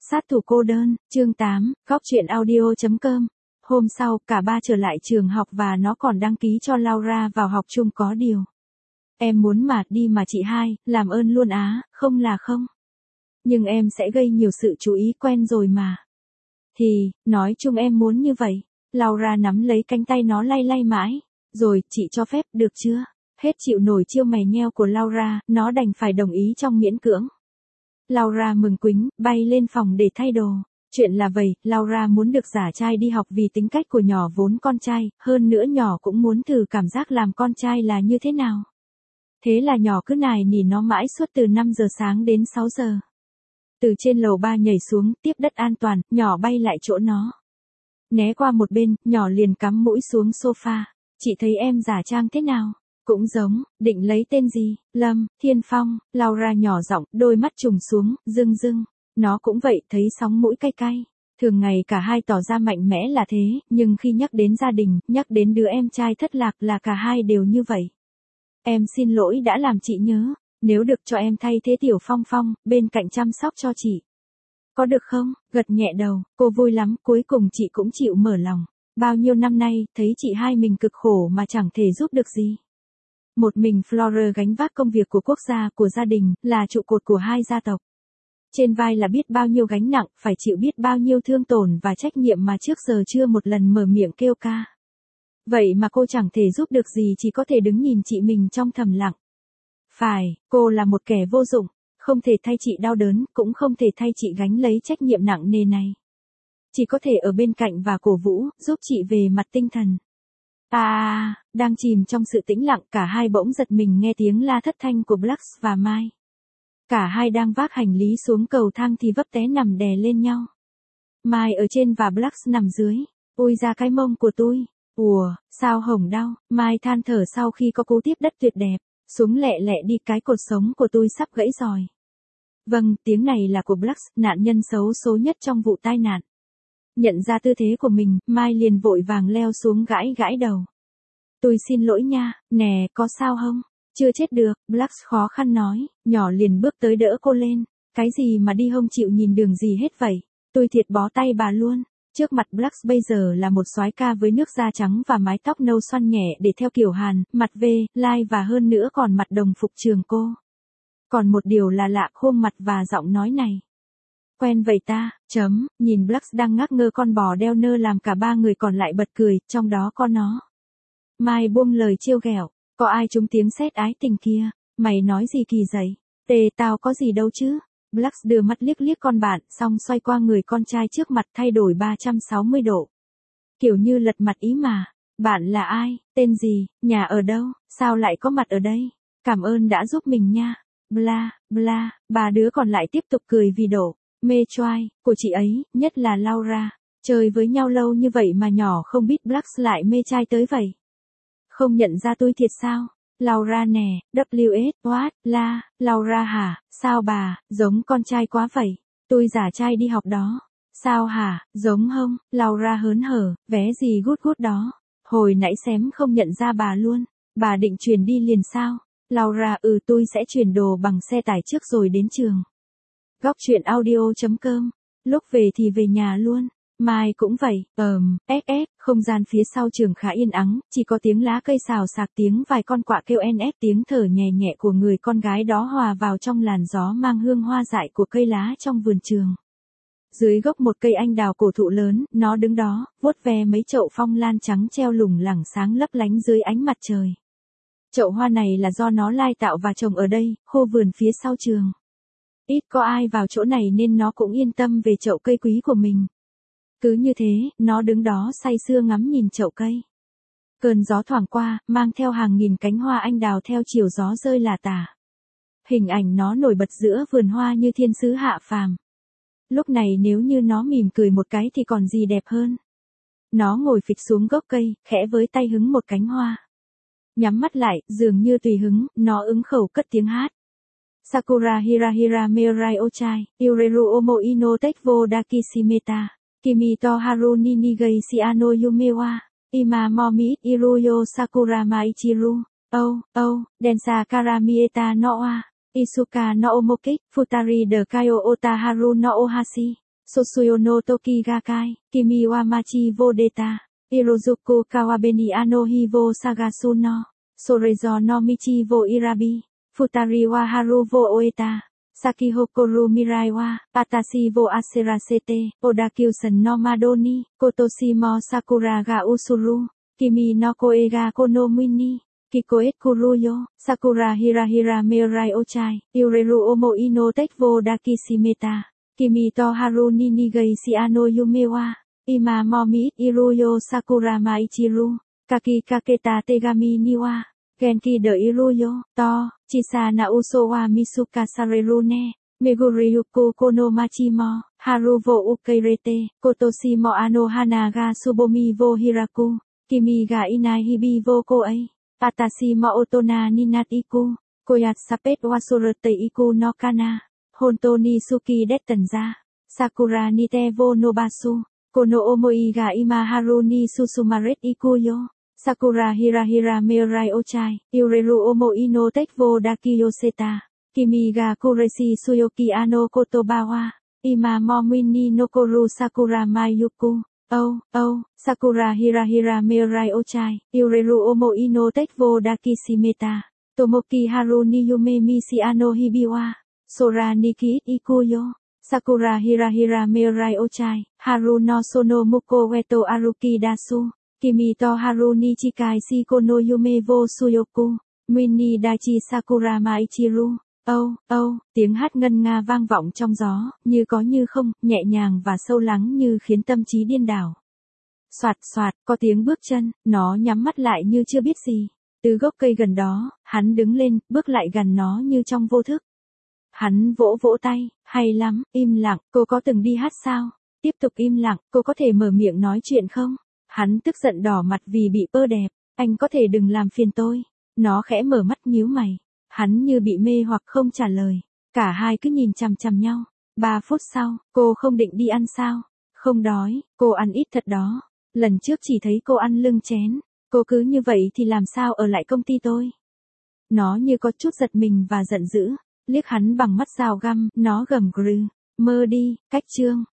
Sát thủ cô đơn, chương 8, góc truyện audio.com. Hôm sau, cả ba trở lại trường học và nó còn đăng ký cho Laura vào học chung có điều. Em muốn mà đi mà chị hai, làm ơn luôn á, không là không. Nhưng em sẽ gây nhiều sự chú ý quen rồi mà. Thì, nói chung em muốn như vậy. Laura nắm lấy cánh tay nó lay lay mãi. Rồi, chị cho phép, được chưa? Hết chịu nổi chiêu mày nheo của Laura, nó đành phải đồng ý trong miễn cưỡng. Laura mừng quính, bay lên phòng để thay đồ. Chuyện là vậy, Laura muốn được giả trai đi học vì tính cách của nhỏ vốn con trai, hơn nữa nhỏ cũng muốn thử cảm giác làm con trai là như thế nào. Thế là nhỏ cứ nài nỉ nó mãi suốt từ 5 giờ sáng đến 6 giờ. Từ trên lầu 3 nhảy xuống, tiếp đất an toàn, nhỏ bay lại chỗ nó. Né qua một bên, nhỏ liền cắm mũi xuống sofa. Chị thấy em giả trang thế nào? Cũng giống, định lấy tên gì? Lâm, Thiên Phong, Laura nhỏ giọng, đôi mắt trùng xuống, rưng rưng. Nó cũng vậy, thấy sóng mũi cay cay. Thường ngày cả hai tỏ ra mạnh mẽ là thế, nhưng khi nhắc đến gia đình, nhắc đến đứa em trai thất lạc là cả hai đều như vậy. Em xin lỗi đã làm chị nhớ, nếu được cho em thay thế Tiểu Phong Phong, bên cạnh chăm sóc cho chị. Có được không? Gật nhẹ đầu, cô vui lắm, cuối cùng chị cũng chịu mở lòng. Bao nhiêu năm nay, thấy chị hai mình cực khổ mà chẳng thể giúp được gì. Một mình Flora gánh vác công việc của quốc gia, của gia đình, là trụ cột của hai gia tộc. Trên vai là biết bao nhiêu gánh nặng, phải chịu biết bao nhiêu thương tổn và trách nhiệm mà trước giờ chưa một lần mở miệng kêu ca. Vậy mà cô chẳng thể giúp được gì, chỉ có thể đứng nhìn chị mình trong thầm lặng. Phải, cô là một kẻ vô dụng, không thể thay chị đau đớn, cũng không thể thay chị gánh lấy trách nhiệm nặng nề này. Chỉ có thể ở bên cạnh và cổ vũ, giúp chị về mặt tinh thần. Đang chìm trong sự tĩnh lặng, cả hai bỗng giật mình nghe tiếng la thất thanh của Blux và Mai. Cả hai đang vác hành lý xuống cầu thang thì vấp té nằm đè lên nhau. Mai ở trên và Blux nằm dưới. Ôi ra cái mông của tôi. Ủa, sao hổng đau? Mai than thở sau khi có cú tiếp đất tuyệt đẹp. Xuống lẹ lẹ đi, cái cột sống của tôi sắp gãy rồi. Vâng, tiếng này là của Blux, nạn nhân xấu số nhất trong vụ tai nạn. Nhận ra tư thế của mình, Mai liền vội vàng leo xuống gãi gãi đầu. Tôi xin lỗi nha, nè, có sao không? Chưa chết được, Blux khó khăn nói, nhỏ liền bước tới đỡ cô lên. Cái gì mà đi không chịu nhìn đường gì hết vậy? Tôi thiệt bó tay bà luôn. Trước mặt Blux bây giờ là một soái ca với nước da trắng và mái tóc nâu xoăn nhẹ để theo kiểu Hàn, mặt V, lai và hơn nữa còn mặt đồng phục trường cô. Còn một điều là lạ, khuôn mặt và giọng nói này. Quen vậy ta, nhìn Blux đang ngắc ngơ con bò đeo nơ làm cả ba người còn lại bật cười, trong đó có nó. Mai buông lời trêu ghẹo, có ai trúng tiếng sét ái tình kia, mày nói gì kỳ vậy? Tao có gì đâu chứ? Blux đưa mắt liếc liếc con bạn, xong xoay qua người con trai trước mặt thay đổi 360 độ. Kiểu như lật mặt ý mà, bạn là ai, tên gì, nhà ở đâu, sao lại có mặt ở đây? Cảm ơn đã giúp mình nha. Bla, bla, ba đứa còn lại tiếp tục cười vì độ mê choai của chị ấy, nhất là Laura. Chơi với nhau lâu như vậy mà nhỏ không biết Blux lại mê trai tới vậy. Không nhận ra tôi thiệt sao? Laura nè, WS, what, Laura hả, sao bà, giống con trai quá vậy. Tôi giả trai đi học đó. Sao hả, giống không? Laura hớn hở, vé gì gút gút đó. Hồi nãy xém không nhận ra bà luôn. Bà định chuyển đi liền sao? Laura, tôi sẽ chuyển đồ bằng xe tải trước rồi đến trường. Góc truyện audio.com. Lúc về thì về nhà luôn. Mai cũng vậy, không gian phía sau trường khá yên ắng, chỉ có tiếng lá cây xào xạc, tiếng vài con quạ kêu ép, tiếng thở nhẹ nhẹ của người con gái đó hòa vào trong làn gió mang hương hoa dại của cây lá trong vườn trường. Dưới gốc một cây anh đào cổ thụ lớn, nó đứng đó, vuốt ve mấy chậu phong lan trắng treo lủng lẳng sáng lấp lánh dưới ánh mặt trời. Chậu hoa này là do nó lai tạo và trồng ở đây, khu vườn phía sau trường. Ít có ai vào chỗ này nên nó cũng yên tâm về chậu cây quý của mình. Cứ như thế, nó đứng đó say sưa ngắm nhìn chậu cây. Cơn gió thoảng qua, mang theo hàng nghìn cánh hoa anh đào theo chiều gió rơi lả tả. Hình ảnh nó nổi bật giữa vườn hoa như thiên sứ hạ phàm. Lúc này nếu như nó mỉm cười một cái thì còn gì đẹp hơn. Nó ngồi phịch xuống gốc cây, khẽ với tay hứng một cánh hoa. Nhắm mắt lại, dường như tùy hứng, nó ứng khẩu cất tiếng hát. Sakura hira hira merai ochai, Yureru omo ino tekvo dakishimeta. Kimi to haru nini gei shiano yumewa. Ima momi iruyo sakura maichiru. Densa karamieta no wa. Isuka no omokik, Futari de kayo otaharu no ohashi. Sosuyo no Toki Gakai, Kimi wa Machi wo Deta, Hirozuku Kawabeni ano Hivo Sagasu no, Sorezo no Michi wo Irabi, Futari wa Haru wo Oeta, Sakihokoru Mirai wa, Atashi wo Aserasete, Odakyusen no Madoni, Kotoshi mo Sakura ga Usuru, Kimi no Koe ga Kono Mini, Kikoet Kuruyo, Sakura Hirahira Meirai Ochai, Yureru Omo Ino Tekvo Dakishimeta, Kimi to Haru Ninigai Siano Yumewa, Ima Momi Iruyo Sakura Maichiru, Kaki Kaketa Tegami Niwa, Genki de Iruyo, To, Chisa na Uso wa Misuka Sarerune, Meguriyuku Kono Machimo, Haru wo Ukairete, Kotoshi mo Ano Hanaga Subomi wo Hiraku, Kimi ga Inai Hibi wo Koei, Atashi mo Otona Ninat Iku, Koyat Sapet Wasurete Iku no Kana, Honto ni Suki Dettenza, Sakura ni Tevo no Basu, Kono Omoi ga Ima Haru ni Susumaret Ikuyo, Sakura Hirahira Meirai Ochai, Yureru Omo Ino Tekvo Dakiyoseta, Kimi ga Kureshi Suyoki Ano Kotobawa, Ima Momini no Koru Sakura Mayuku, Sakura Hirahira Meirai Ochai, Yureru Omo Ino Tekvo Dakishimeta, Tomoki Haru ni Yume Misi Ano Hibiwa, Sora Niki Ikuyo, Sakura Hirahira Meirai Ochai, Haru no Sono Muko Weto Aruki Dasu, Kimi to Haru ni Chikai Shiko no Yume wo Suyoku, Mini Daichi Sakura Maichiru. Tiếng hát ngân nga vang vọng trong gió, như có như không, nhẹ nhàng và sâu lắng như khiến tâm trí điên đảo. Soạt soạt, có tiếng bước chân, nó nhắm mắt lại như chưa biết gì. Từ gốc cây gần đó, hắn đứng lên, bước lại gần nó như trong vô thức. Hắn vỗ vỗ tay, hay lắm, im lặng, cô có từng đi hát sao? Tiếp tục im lặng, cô có thể mở miệng nói chuyện không? Hắn tức giận đỏ mặt vì bị bơ đẹp, anh có thể đừng làm phiền tôi. Nó khẽ mở mắt nhíu mày. Hắn như bị mê hoặc không trả lời. Cả hai cứ nhìn chằm chằm nhau. 3 phút sau, cô không định đi ăn sao? Không đói, cô ăn ít thật đó. Lần trước chỉ thấy cô ăn lưng chén. Cô cứ như vậy thì làm sao ở lại công ty tôi? Nó như có chút giật mình và giận dữ. Liếc hắn bằng mắt rào găm, nó gầm gừ. Mơ đi, cách chương.